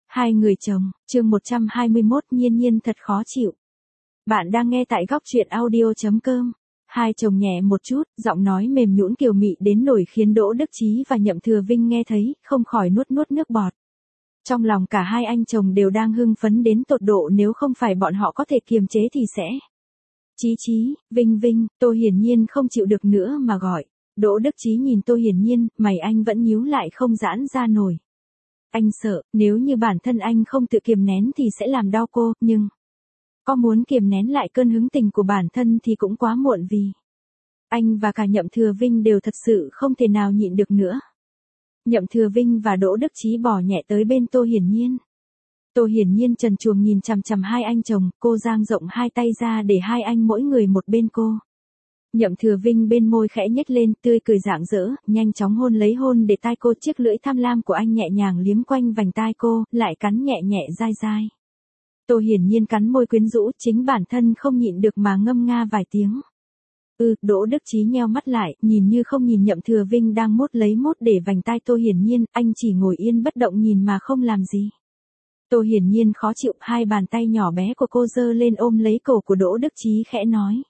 Hai người chồng, chương 121 Nhiên Nhiên thật khó chịu. Bạn đang nghe tại góc truyện audio.com. Hai chồng nhẹ một chút, giọng nói mềm nhũn kiều mị đến nỗi khiến Đỗ Đức Chí và Nhậm Thừa Vinh nghe thấy, không khỏi nuốt nuốt nước bọt. Trong lòng cả hai anh chồng đều đang hưng phấn đến tột độ, nếu không phải bọn họ có thể kiềm chế thì sẽ. Chí Chí, Vinh Vinh, Tô Hiển Nhiên không chịu được nữa mà gọi. Đỗ Đức Chí nhìn Tô Hiển Nhiên, mày anh vẫn nhíu lại không giãn ra nổi. Anh sợ, nếu như bản thân anh không tự kiềm nén thì sẽ làm đau cô, nhưng có muốn kiềm nén lại cơn hứng tình của bản thân thì cũng quá muộn, vì anh và cả Nhậm Thừa Vinh đều thật sự không thể nào nhịn được nữa. Nhậm Thừa Vinh và Đỗ Đức Chí bỏ nhẹ tới bên Tô Hiển Nhiên. Tô Hiển Nhiên trần truồng nhìn chằm chằm hai anh chồng, cô dang rộng hai tay ra để hai anh mỗi người một bên cô. Nhậm Thừa Vinh bên môi khẽ nhếch lên, tươi cười rạng rỡ, nhanh chóng hôn để tai cô, chiếc lưỡi tham lam của anh nhẹ nhàng liếm quanh vành tai cô, lại cắn nhẹ nhẹ dai dai. Tô Hiển Nhiên cắn môi quyến rũ, chính bản thân không nhịn được mà ngâm nga vài tiếng. Đỗ Đức Chí nheo mắt lại, nhìn như không nhìn Nhậm Thừa Vinh đang mút để vành tai Tô Hiển Nhiên, anh chỉ ngồi yên bất động nhìn mà không làm gì. Tô Hiển Nhiên khó chịu, hai bàn tay nhỏ bé của cô giơ lên ôm lấy cổ của Đỗ Đức Chí khẽ nói.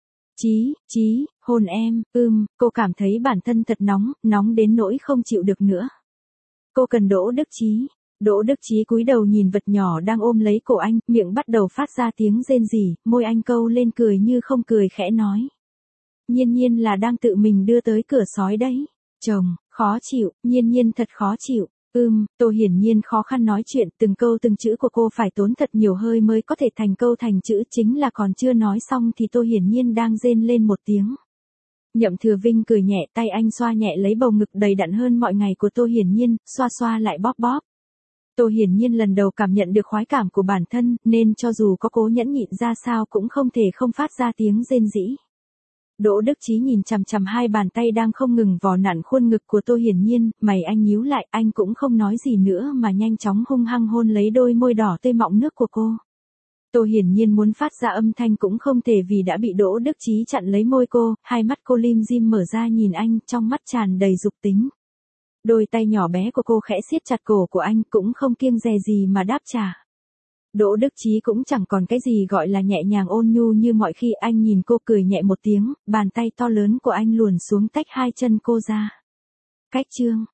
Chí, hôn em, cô cảm thấy bản thân thật nóng đến nỗi không chịu được nữa. Cô cần Đỗ Đức Chí. Đỗ Đức Chí cúi đầu nhìn vật nhỏ đang ôm lấy cổ anh, miệng bắt đầu phát ra tiếng rên rỉ, môi anh câu lên cười như không cười khẽ nói. Nhiên Nhiên là đang tự mình đưa tới cửa sói đấy. Chồng, khó chịu, Nhiên Nhiên thật khó chịu. Tô Hiển Nhiên khó khăn nói chuyện, từng câu từng chữ của cô phải tốn thật nhiều hơi mới có thể thành câu thành chữ, chính là còn chưa nói xong thì Tô Hiển Nhiên đang rên lên một tiếng. Nhậm Thừa Vinh cười nhẹ, tay anh xoa nhẹ lấy bầu ngực đầy đặn hơn mọi ngày của Tô Hiển Nhiên, xoa lại bóp. Tô Hiển Nhiên lần đầu cảm nhận được khoái cảm của bản thân, nên cho dù có cố nhẫn nhịn ra sao cũng không thể không phát ra tiếng rên rỉ. Đỗ Đức Chí nhìn chằm chằm hai bàn tay đang không ngừng vò nặn khuôn ngực của Tô Hiển Nhiên, mày anh nhíu lại, anh cũng không nói gì nữa mà nhanh chóng hung hăng hôn lấy đôi môi đỏ tươi mọng nước của cô. Tô Hiển Nhiên muốn phát ra âm thanh cũng không thể vì đã bị Đỗ Đức Chí chặn lấy môi cô, hai mắt cô lim dim mở ra nhìn anh, trong mắt tràn đầy dục tính. Đôi tay nhỏ bé của cô khẽ siết chặt cổ của anh, cũng không kiêng dè gì mà đáp trả. Đỗ Đức Chí cũng chẳng còn cái gì gọi là nhẹ nhàng ôn nhu như mọi khi, anh nhìn cô cười nhẹ một tiếng, bàn tay to lớn của anh luồn xuống tách hai chân cô ra. Cách chương.